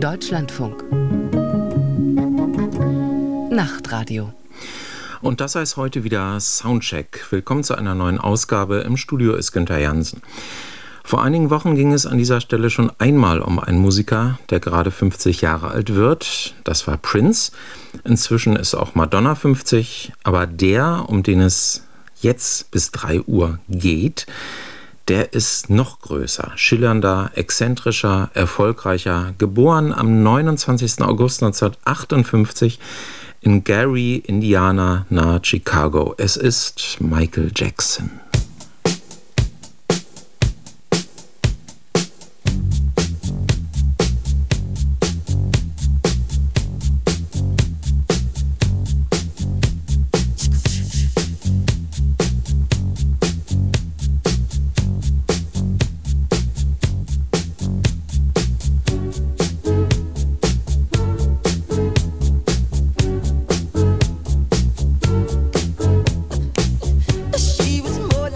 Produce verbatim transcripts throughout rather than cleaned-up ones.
Deutschlandfunk. Nachtradio. Und das heißt heute wieder Soundcheck. Willkommen zu einer neuen Ausgabe. Im Studio ist Günther Jansen. Vor einigen Wochen ging es an dieser Stelle schon einmal um einen Musiker, der gerade fünfzig Jahre alt wird. Das war Prince. Inzwischen ist auch Madonna fünfzig. Aber der, um den es jetzt bis drei Uhr geht, der ist noch größer, schillernder, exzentrischer, erfolgreicher. Geboren am neunundzwanzigsten August neunzehnhundertachtundfünfzig in Gary, Indiana, nahe Chicago. Es ist Michael Jackson. She was more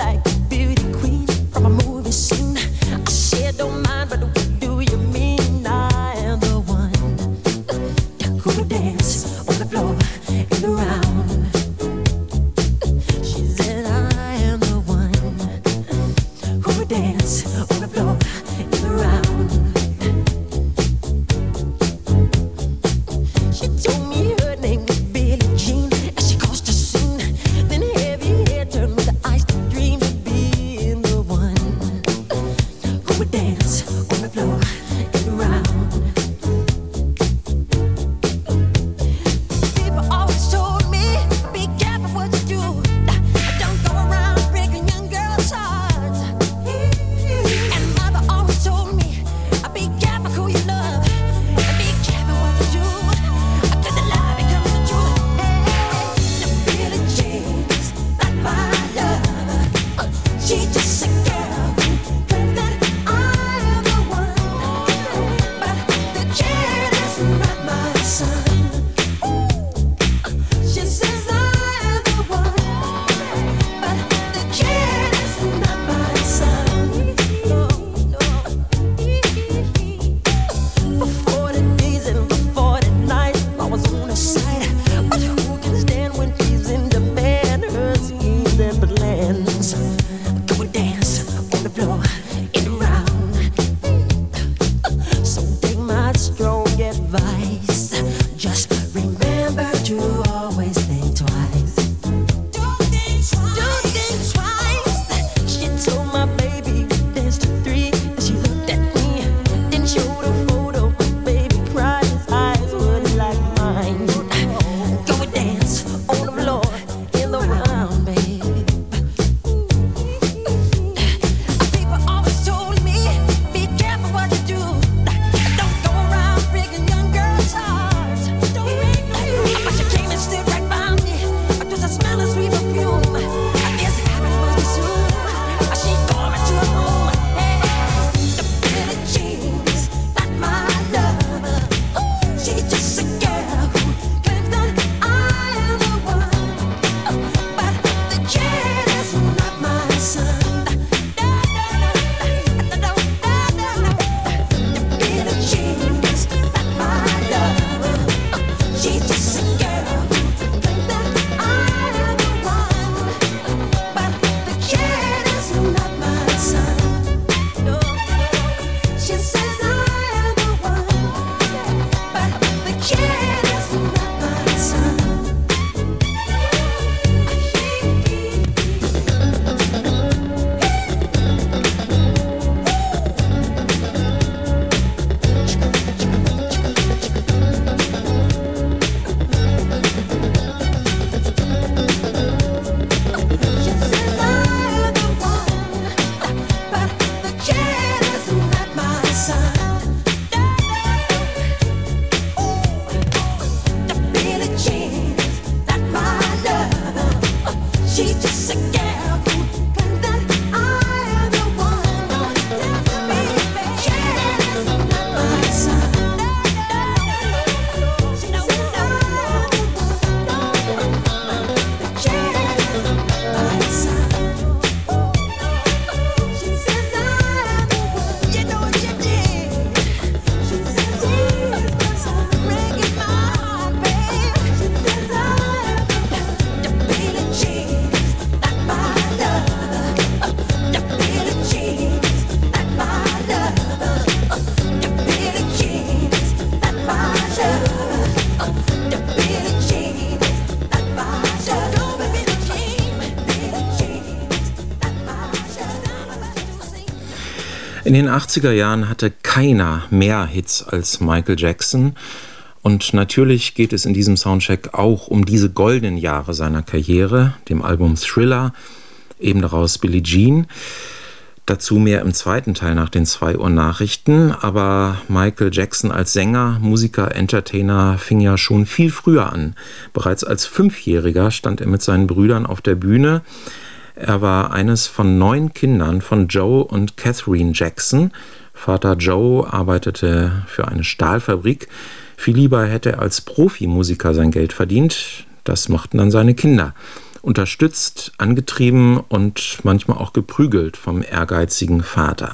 In den achtziger Jahren hatte keiner mehr Hits als Michael Jackson. Und natürlich geht es in diesem Soundcheck auch um diese goldenen Jahre seiner Karriere, dem Album Thriller, eben daraus Billie Jean. Dazu mehr im zweiten Teil nach den zwei Uhr Nachrichten. Aber Michael Jackson als Sänger, Musiker, Entertainer fing ja schon viel früher an. Bereits als Fünfjähriger stand er mit seinen Brüdern auf der Bühne. Er war eines von neun Kindern von Joe und Catherine Jackson. Vater Joe arbeitete für eine Stahlfabrik. Viel lieber hätte er als Profimusiker sein Geld verdient. Das machten dann seine Kinder. Unterstützt, angetrieben und manchmal auch geprügelt vom ehrgeizigen Vater.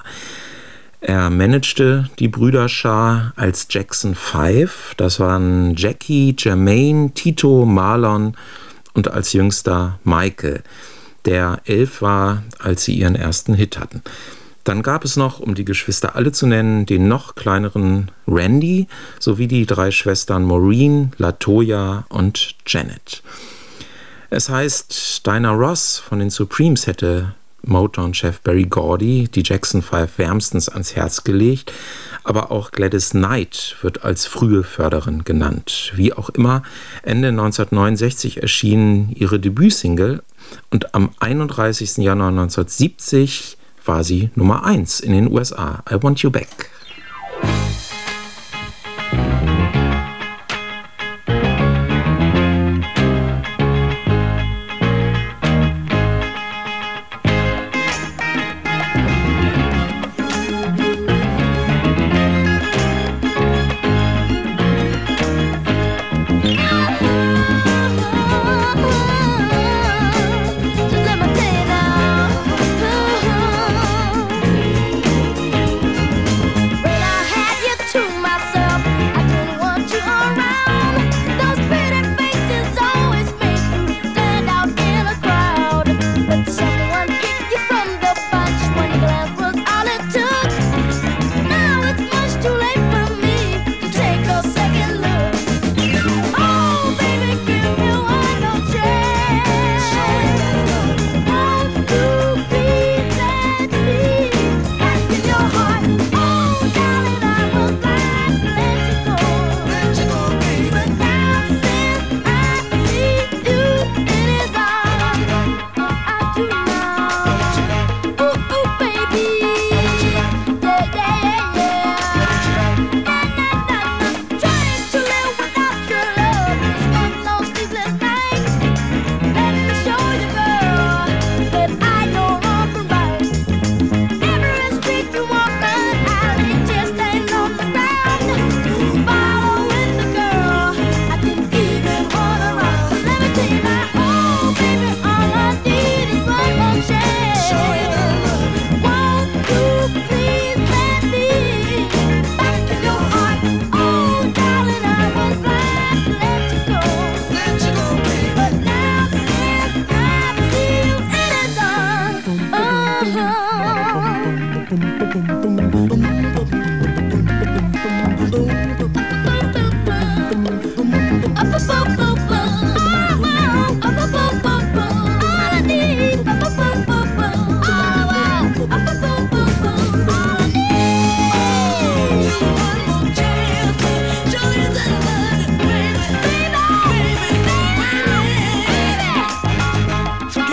Er managte die Brüderschar als Jackson Five. Das waren Jackie, Jermaine, Tito, Marlon und als jüngster Michael, der elf war, als sie ihren ersten Hit hatten. Dann gab es noch, um die Geschwister alle zu nennen, den noch kleineren Randy sowie die drei Schwestern Maureen, Latoya und Janet. Es heißt, Diana Ross von den Supremes hätte Motown-Chef Berry Gordy die Jackson Five wärmstens ans Herz gelegt, aber auch Gladys Knight wird als frühe Förderin genannt. Wie auch immer, Ende neunzehnhundertneunundsechzig erschien ihre Debütsingle und am einunddreißigsten Januar neunzehnhundertsiebzig war sie Nummer eins in den U S A. I Want You Back.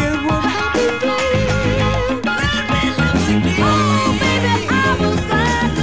Oh, baby, I was glad.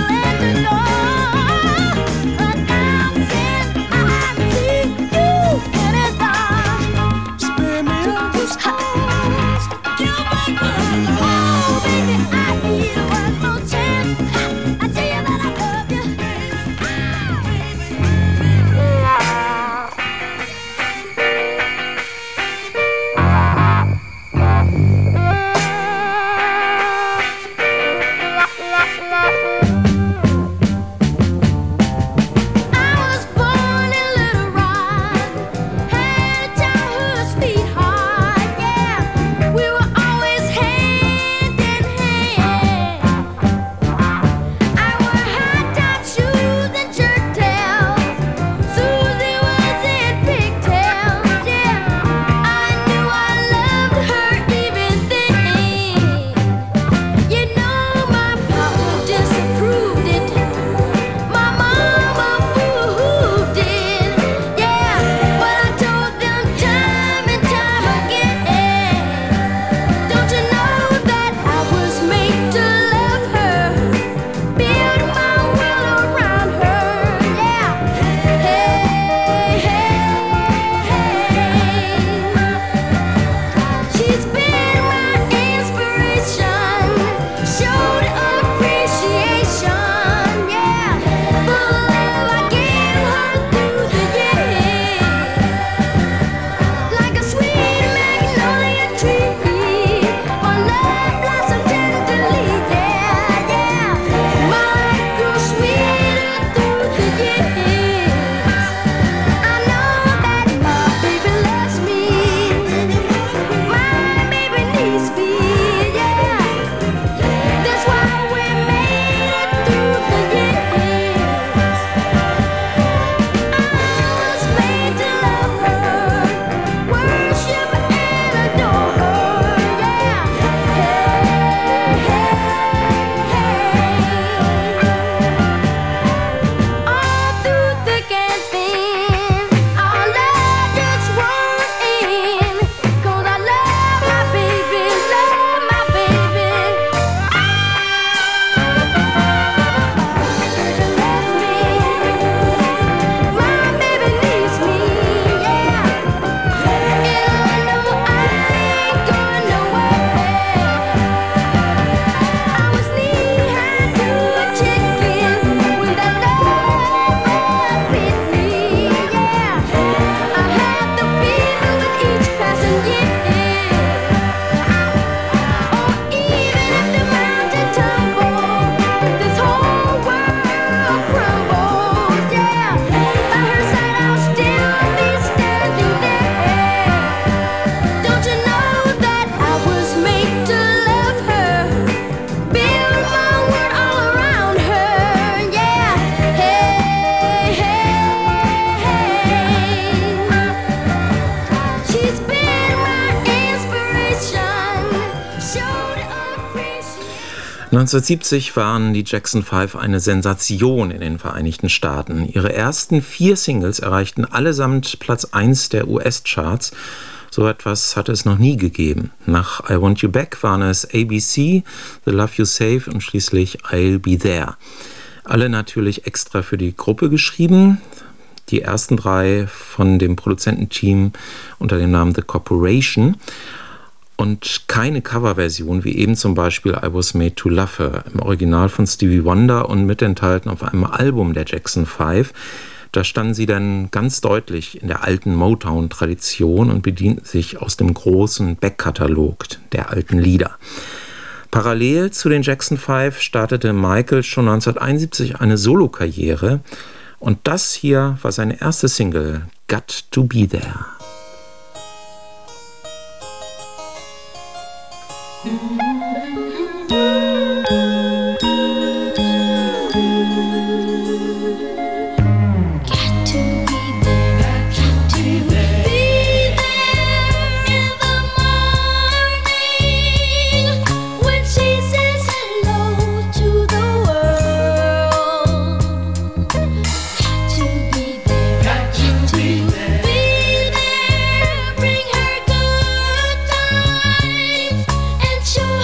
neunzehnhundertsiebzig waren die Jackson Five eine Sensation in den Vereinigten Staaten. Ihre ersten vier Singles erreichten allesamt Platz eins der U S-Charts. So etwas hatte es noch nie gegeben. Nach I Want You Back waren es A B C, The Love You Save und schließlich I'll Be There. Alle natürlich extra für die Gruppe geschrieben. Die ersten drei von dem Produzententeam unter dem Namen The Corporation. Und keine Coverversion, wie eben zum Beispiel I Was Made to Love Her, im Original von Stevie Wonder und mitenthalten auf einem Album der Jackson Five. Da standen sie dann ganz deutlich in der alten Motown-Tradition und bedienten sich aus dem großen Backkatalog der alten Lieder. Parallel zu den Jackson Five startete Michael schon neunzehnhunderteinundsiebzig eine Solokarriere. Und das hier war seine erste Single, Got to Be There. Sure.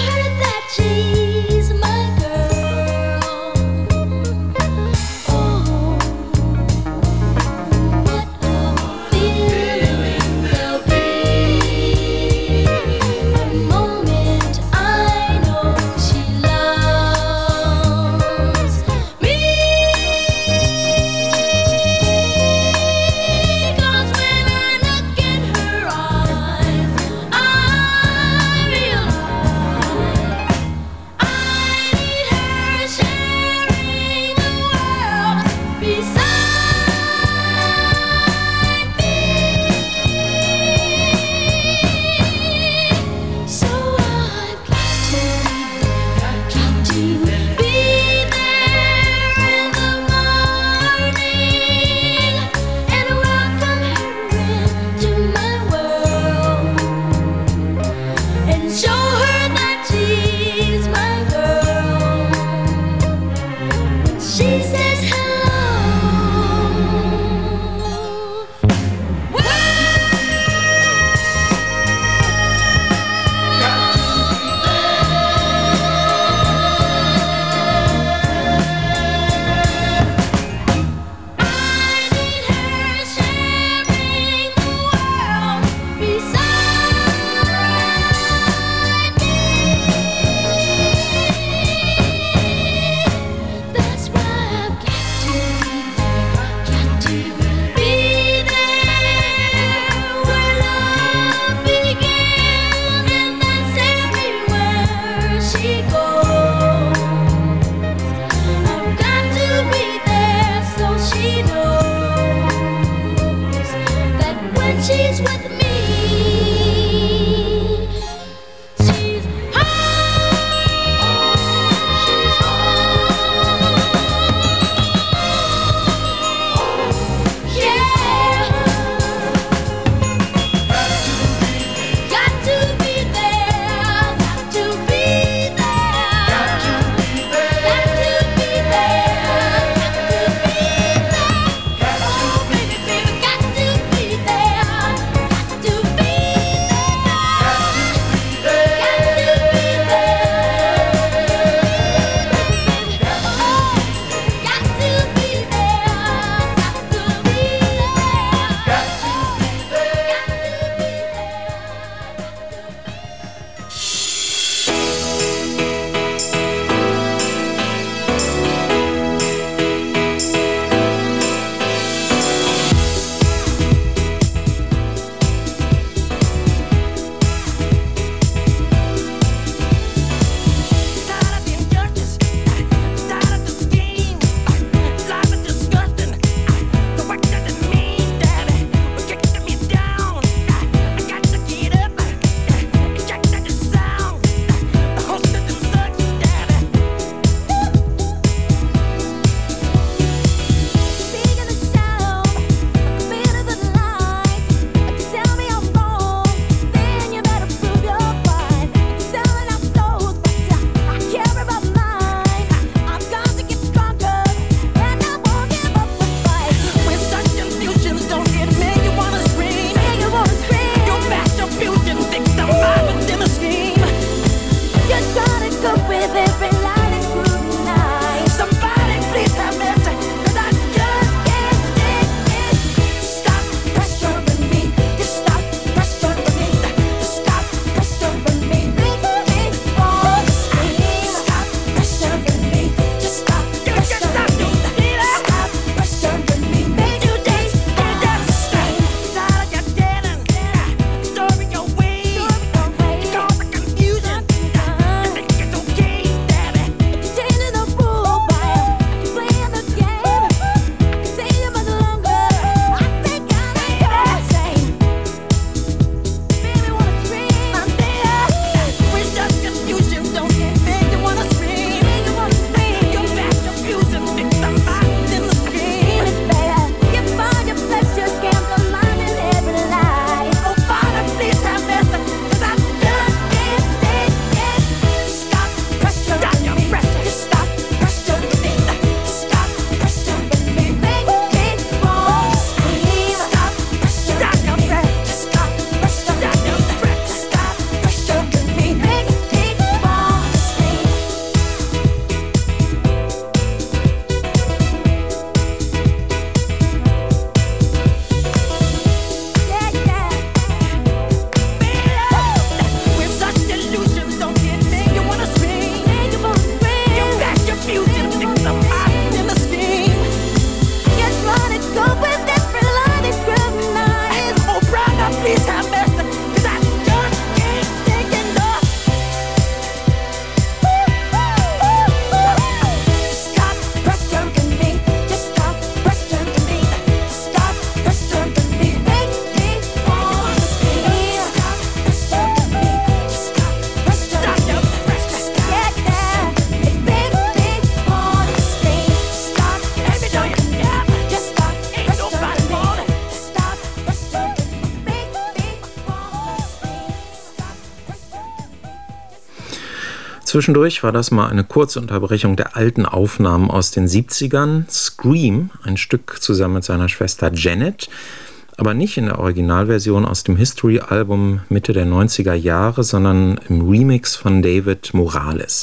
Zwischendurch war das mal eine kurze Unterbrechung der alten Aufnahmen aus den siebzigern. Scream, ein Stück zusammen mit seiner Schwester Janet, aber nicht in der Originalversion aus dem History-Album Mitte der neunziger Jahre, sondern im Remix von David Morales.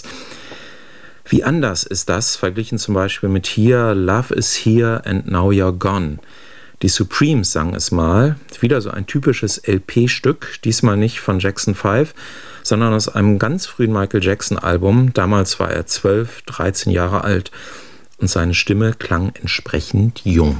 Wie anders ist das, verglichen zum Beispiel mit hier Love is Here and Now You're Gone. Die Supremes sang es mal, wieder so ein typisches L P-Stück, diesmal nicht von Jackson fünf, sondern aus einem ganz frühen Michael Jackson-Album. Damals war er zwölf, dreizehn Jahre alt und seine Stimme klang entsprechend jung.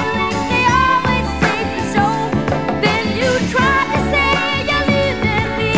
Then you tried to say you lived in me.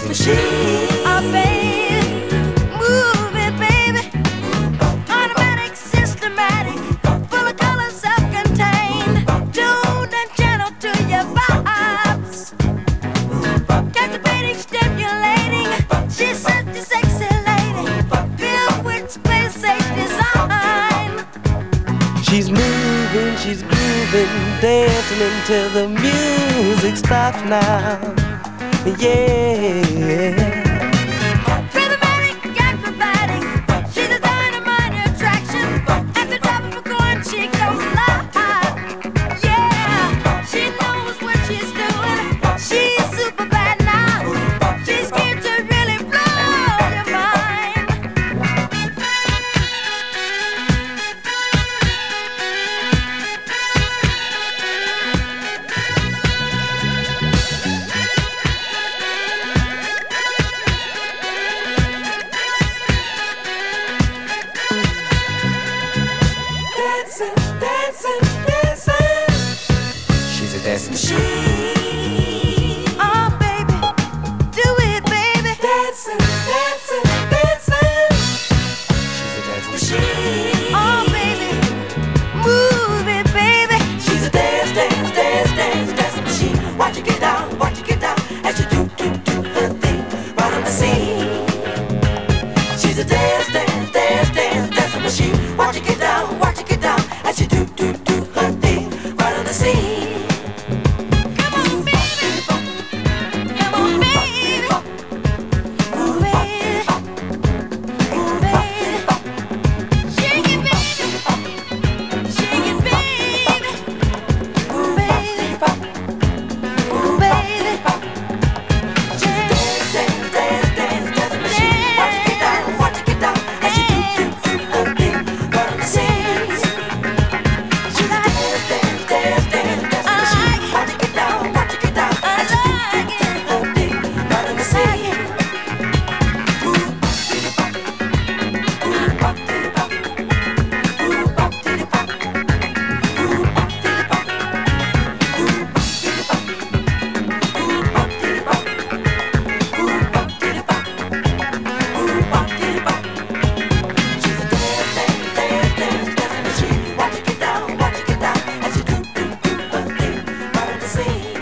machine. Oh, baby, move it, baby. Automatic, systematic, full of color, self-contained, tuned and channeled to your vibes. Captivating, stimulating, she's such a sexy lady, filled with space safe design. She's moving, she's grooving, dancing until the music stops now. Yeah. Rhythmatic, acrobatic, she's a dynamite attraction. At the top of a coin, she goes live. Yeah, she knows what she's doing. She's super bad now. She's here to really blow your mind. Dancing, dancing, dancing. She's a dancing Machine. Oh, baby, do it, baby. Dancing, dancing, dancing. She's a dancing Machine. Oh, baby, move it, baby. She's a dance, dance, dance, dance, dancing machine. Watch her get down, watch her get down as she do, do, do her thing right on the scene. She's a dance, dance, dance, dance, dancing machine. Watch her get down, watch her get down as she do, do, do her thing right on the scene. Come on, baby. Come on, baby. Ooh, baby. Ooh, baby. Shake it, baby. Shake it, baby. Ooh, baby. Ooh, baby. Dance, dance, dance, dance, dancing machine. Watch her get down, watch her get down as she do, do, do her thing right on the scene. She's a dance, dance, dance, dance, dancing machine. Watch her get down, watch her get down as she do, do, do her thing right on the scene. Ooh, diddy pop. Ooh, pop, diddy pop. Ooh, pop, diddy pop. Ooh, pop, diddy pop. Ooh, pop, diddy pop. Ooh, pop, diddy pop. Ooh, pop, diddy pop. Ooh, pop, diddy pop. She's a dance, dance, dance, dance, dancing machine. Watch her get down, watch her get down as she do, do, do her thing right on the scene.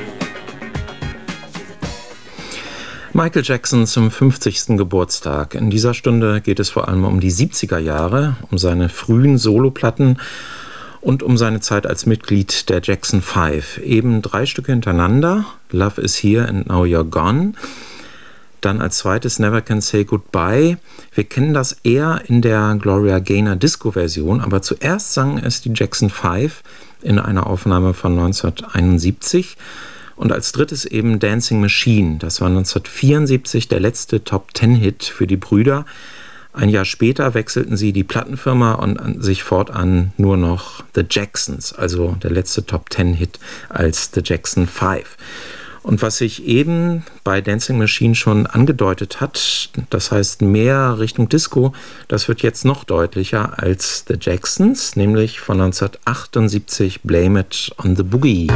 Michael Jackson zum fünfzigsten Geburtstag. In dieser Stunde geht es vor allem um die siebziger Jahre, um seine frühen Soloplatten und um seine Zeit als Mitglied der Jackson Five. Eben drei Stücke hintereinander, Love Is Here and Now You're Gone. Dann als zweites Never Can Say Goodbye. Wir kennen das eher in der Gloria Gaynor Disco-Version, aber zuerst sangen es die Jackson Five in einer Aufnahme von neunzehnhunderteinundsiebzig. Und als drittes eben Dancing Machine. Das war neunzehnhundertvierundsiebzig der letzte Top-Ten-Hit für die Brüder. Ein Jahr später wechselten sie die Plattenfirma und an sich fortan nur noch The Jacksons, also der letzte Top-Ten-Hit als The Jackson Five. Und was sich eben bei Dancing Machine schon angedeutet hat, das heißt mehr Richtung Disco, das wird jetzt noch deutlicher als The Jacksons, nämlich von neunzehnhundertachtundsiebzig Blame It on the Boogie.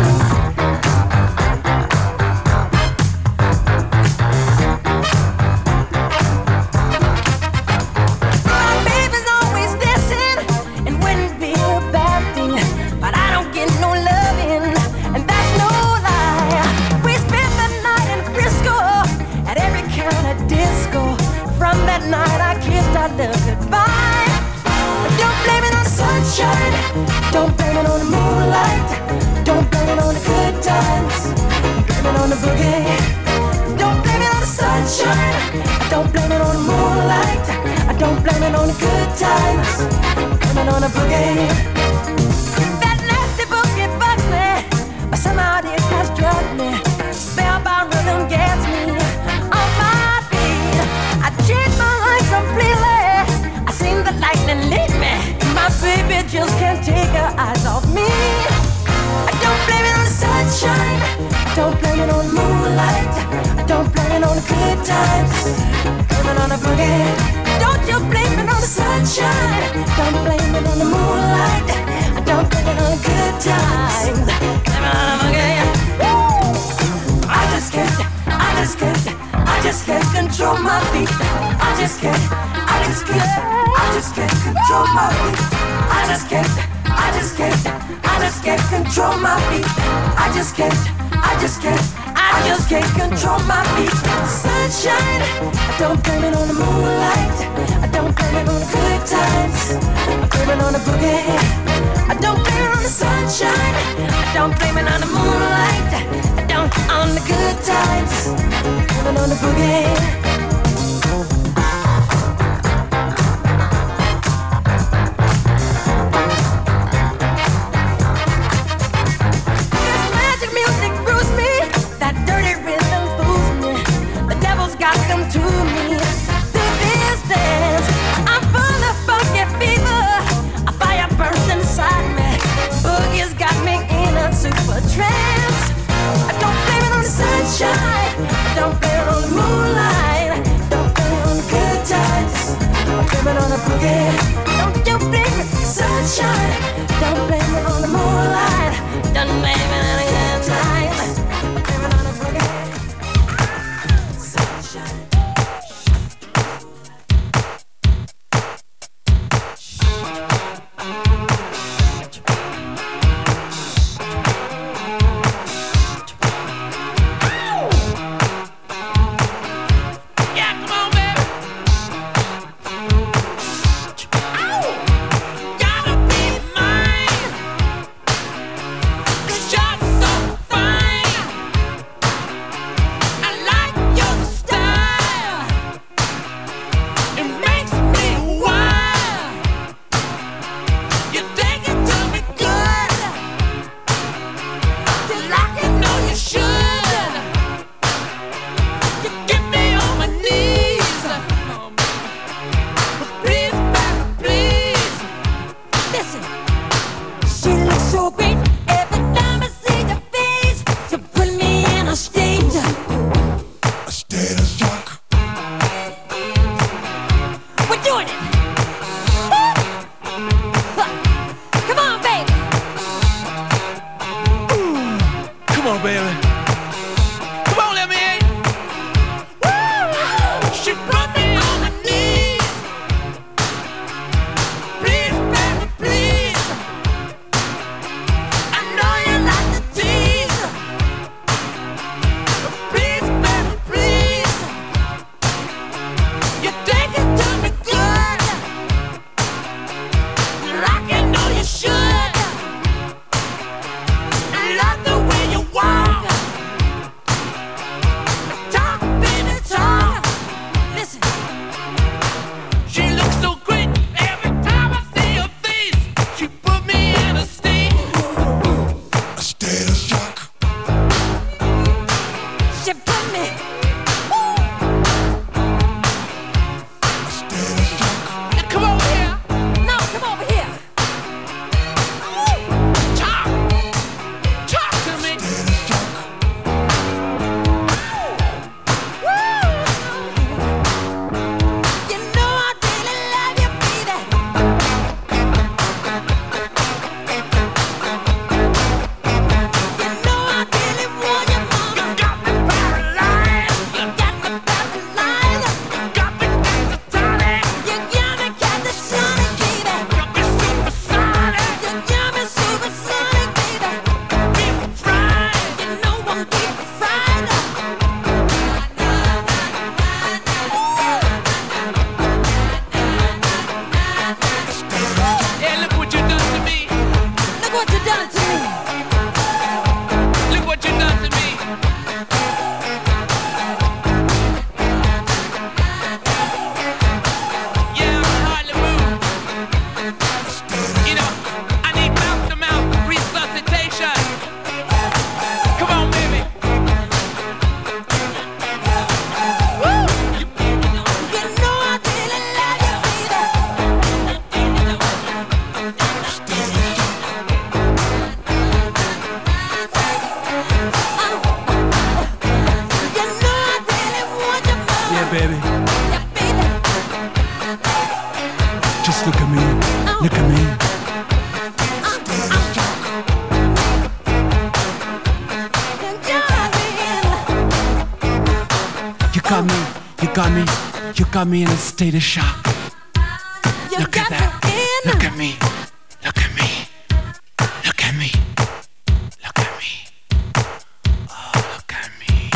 My baby's always dancing and wouldn't be a bad thing, but I don't get no loving, and that's no lie. We spent the night in Frisco at every kind of disco. From that night I kissed our love goodbye. But don't blame it on sunshine, don't blame it on the moonlight, don't blame it on the good times, blame it on the boogie. Don't blame it on the sunshine, I don't blame it on the moonlight, I don't blame it on the good times, blame it on the boogie. That nasty boogie bugs me, but somehow it has struck me. Spellbound rhythm gets me on my feet. I changed my life completely, I seen the lightning lead me. My baby just can't take her eyes off me. I don't blame it on the sunshine, I don't blame it on the moonlight, I don't blame it on the good times, blame it on the boogie. Don't you blame it on the sunshine, don't blame it on the moonlight, I don't blame it on the good times, blame it on the boogie. Woo! I just can't, I just can't, I just can't control my feet. I just can't, I just can't, I just can't control my feet. I just can't, I just can't, I just can't control my feet. I just can't, I just can't, I just can't control my feet. Sunshine, I don't blame it on the moonlight. I don't blame it on the good times. I blame it on the boogie. I don't blame it on the sunshine. I don't blame it on the moonlight. I don't on the good times. I blame it on the boogie. I don't blame it on the moonlight. Don't blame it on the good times. I blame it on the boogie. Don't you blame it, sunshine. Don't blame it on the moonlight. Don't blame it on the good times. I blame it on the boogie. Sunshine. got me, you got me, you got me in a state of shock. You Look got at that. me in. Look at me. Look at me. Look at me. Look at me. Oh, look at me.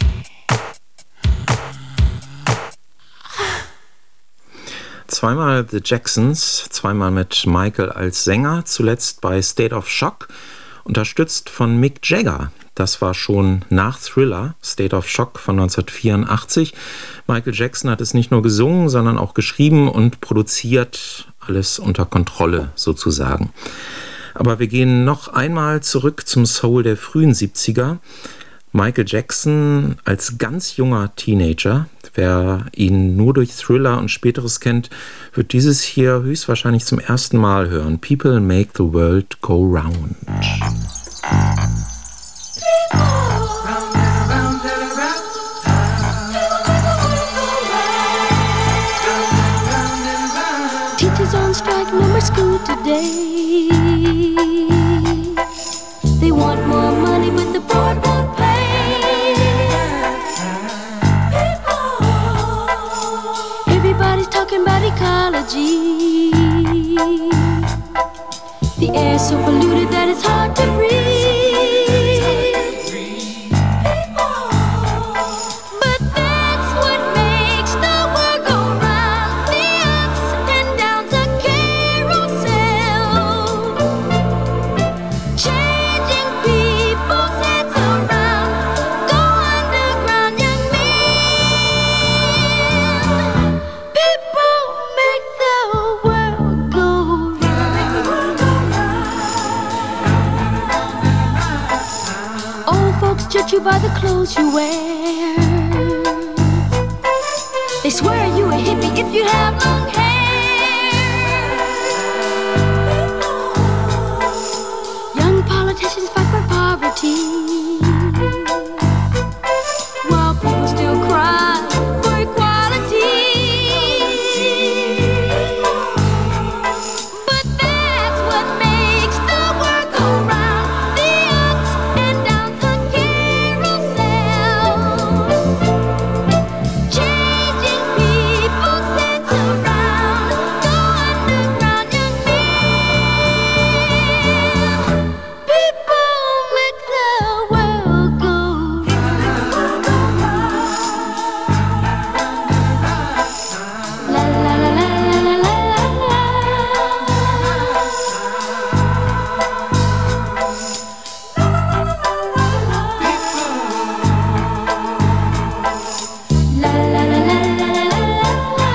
Zweimal The Jacksons, zweimal mit Michael als Sänger, zuletzt bei State of Shock, unterstützt von Mick Jagger. Das war schon nach Thriller, State of Shock von neunzehnhundertvierundachtzig. Michael Jackson hat es nicht nur gesungen, sondern auch geschrieben und produziert, alles unter Kontrolle sozusagen. Aber wir gehen noch einmal zurück zum Soul der frühen siebziger. Michael Jackson als ganz junger Teenager. Wer ihn nur durch Thriller und Späteres kennt, wird dieses hier höchstwahrscheinlich zum ersten Mal hören. People make the world go round. Teachers on strike, no more school today. They want more money, but the board won't pay. Everybody's talking about ecology. The air's so polluted that it's hard to breathe. But that's what makes the world go round. The ups and downs, a carousel, changing people's heads around. Go underground, young men. People make the world go round. Old folks judge you by the clothes you wear. They swear you a hippie if you have long hair. Young politicians fight for poverty, while people still cry for equality. But that's what makes the world go round. The ups and downs, the carousel, changing people's heads around. Go underground, young men. People make the world go round. La la la la la la la la. La la la la la la la la.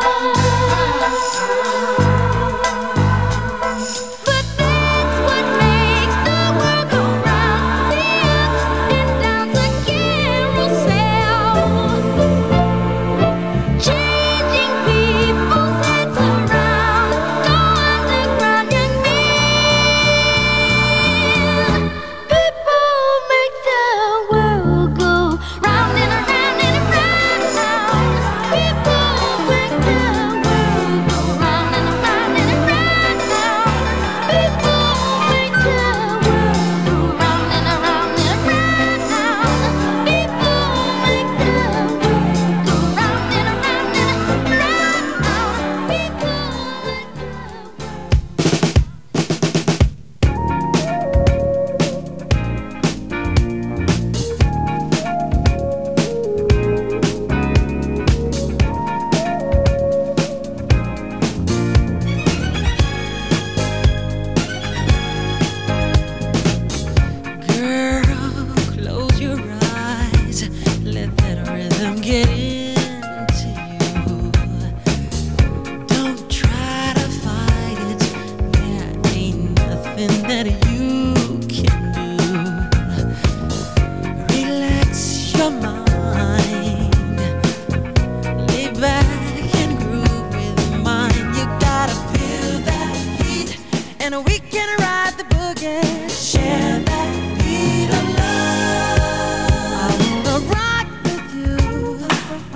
But that's what makes the world go round. The ups and downs, the carousel, changing people's heads around. Go underground, young men. People make the world go round and around and around now. People make the world go round and around and around now. People make the world go round and around and around now. People make the world go round and around and around now. People make the Girl, close your eyes. Let that rhythm get into you. Don't try to fight it. There ain't nothing that you can do. Relax your mind. Lay back and groove with mine. You gotta feel that heat, and we can ride the boogie. Share that beat of love. I wanna rock with you.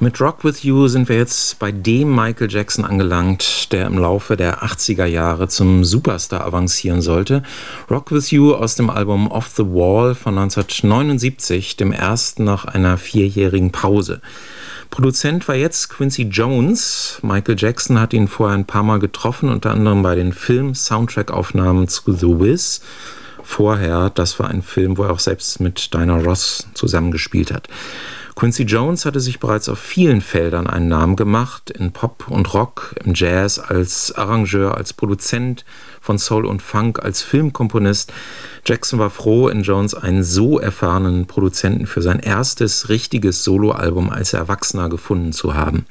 Mit Rock With You sind wir jetzt bei dem Michael Jackson angelangt, der im Laufe der achtziger Jahre zum Superstar avancieren sollte. Rock With You aus dem Album Off the Wall von neunzehnhundertneunundsiebzig, dem ersten nach einer vierjährigen Pause. Produzent war jetzt Quincy Jones. Michael Jackson hat ihn vorher ein paar Mal getroffen, unter anderem bei den Film-Soundtrack-Aufnahmen zu The Wiz. Vorher, das war ein Film, wo er auch selbst mit Diana Ross zusammengespielt hat. Quincy Jones hatte sich bereits auf vielen Feldern einen Namen gemacht, in Pop und Rock, im Jazz, als Arrangeur, als Produzent von Soul und Funk, als Filmkomponist. Jackson war froh, in Jones einen so erfahrenen Produzenten für sein erstes richtiges Soloalbum als Erwachsener gefunden zu haben.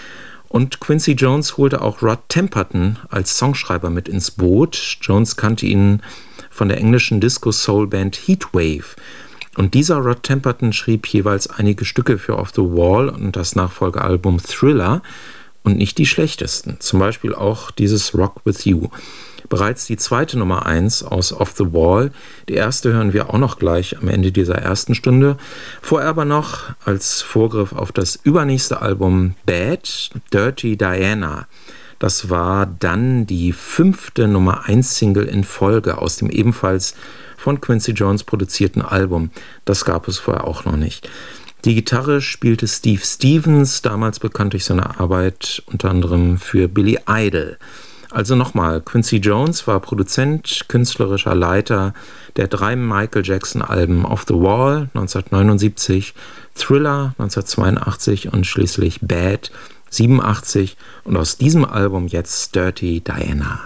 Und Quincy Jones holte auch Rod Temperton als Songschreiber mit ins Boot. Jones kannte ihn von der englischen Disco-Soul-Band Heatwave. Und dieser Rod Temperton schrieb jeweils einige Stücke für Off the Wall und das Nachfolgealbum Thriller und nicht die schlechtesten. Zum Beispiel auch dieses Rock With You. Bereits die zweite Nummer eins aus Off the Wall. Die erste hören wir auch noch gleich am Ende dieser ersten Stunde. Vorher aber noch als Vorgriff auf das übernächste Album Bad, Dirty Diana. Das war dann die fünfte Nummer eins Single in Folge aus dem ebenfalls von Quincy Jones produzierten Album. Das gab es vorher auch noch nicht. Die Gitarre spielte Steve Stevens, damals bekannt durch seine Arbeit unter anderem für Billy Idol. Also nochmal, Quincy Jones war Produzent, künstlerischer Leiter der drei Michael Jackson-Alben Off the Wall neunzehnhundertneunundsiebzig, Thriller neunzehnhundertzweiundachtzig und schließlich Bad siebenundachtzig und aus diesem Album jetzt Dirty Diana.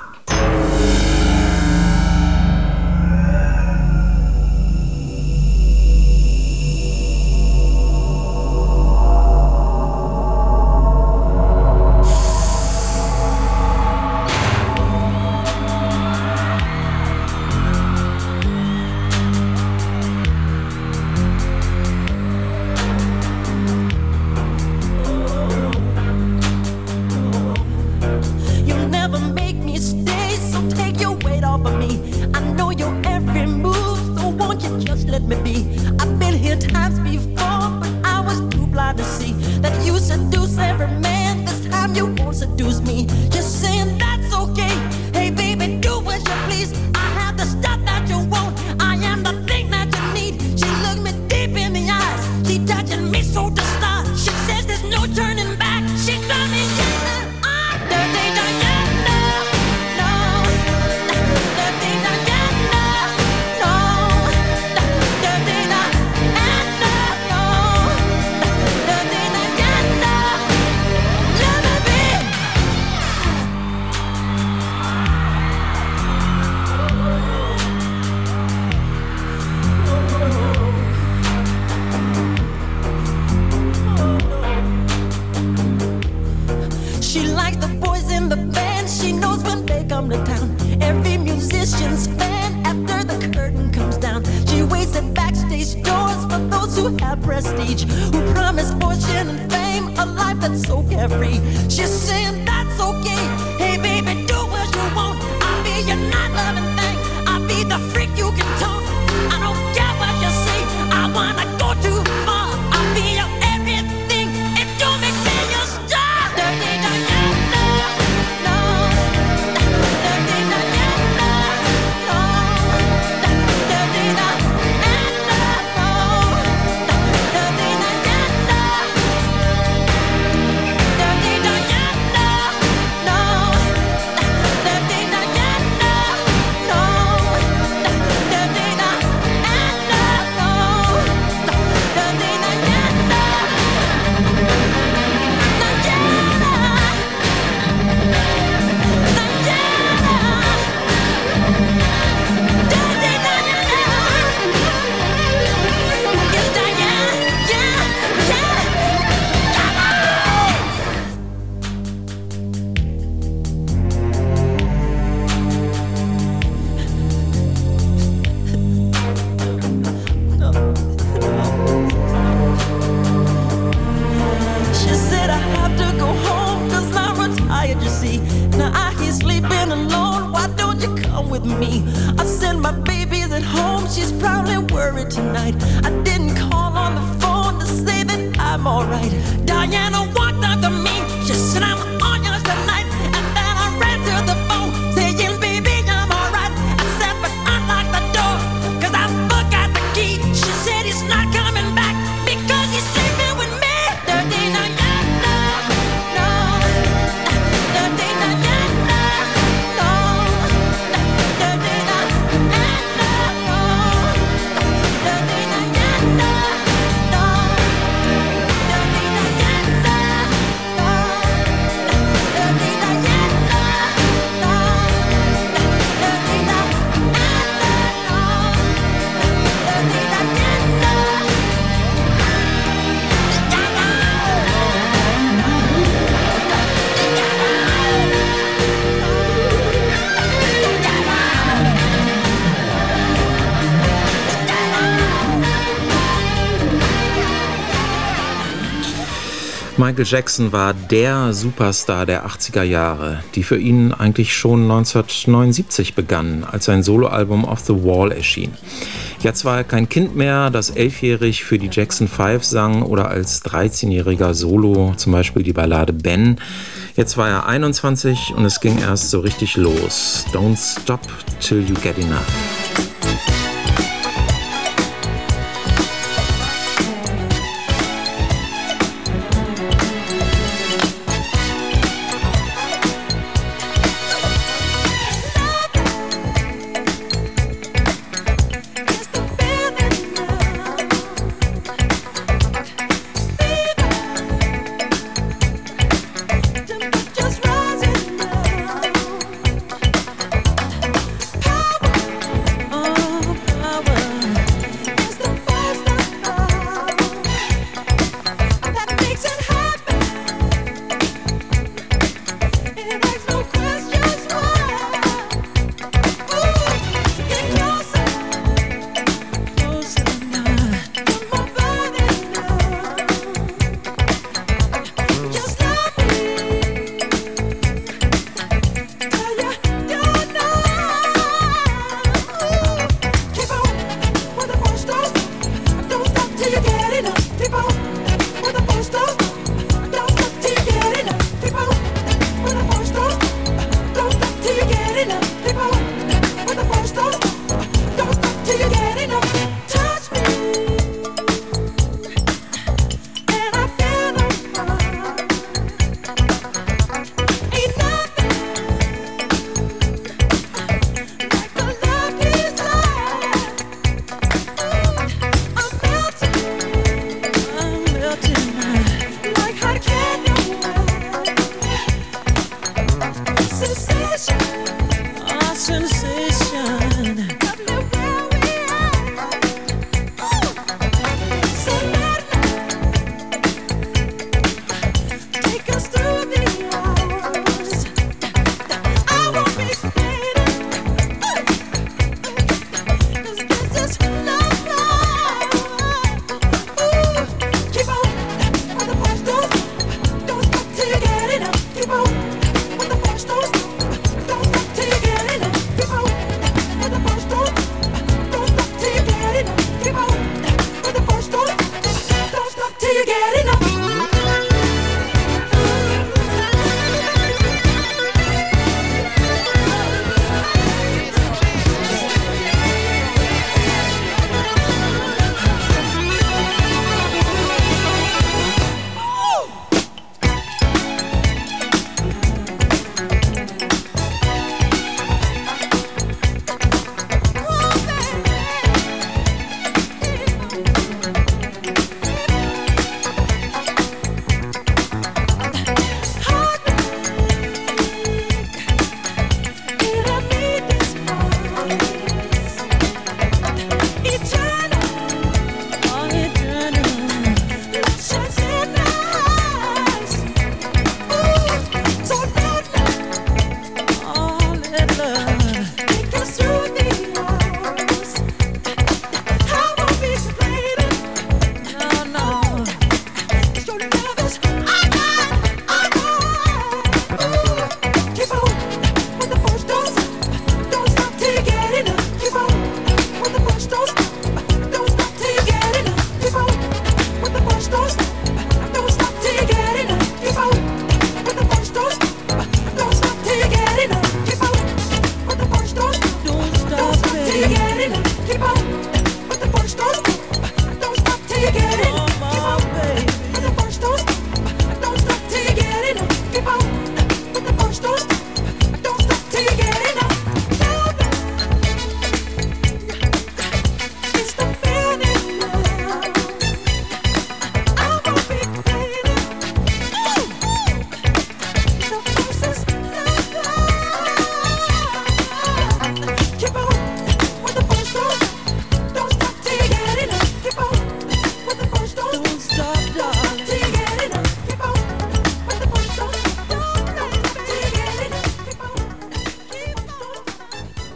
Tonight, I didn't call on the phone to say that I'm alright. Diana Michael Jackson war der Superstar der achtziger Jahre, die für ihn eigentlich schon neunzehnhundertneunundsiebzig begannen, als sein Soloalbum Off the Wall erschien. Jetzt war er kein Kind mehr, das elfjährig für die Jackson Five sang oder als dreizehnjähriger Solo, zum Beispiel die Ballade Ben. Jetzt war er einundzwanzig und es ging erst so richtig los. Don't stop till you get enough.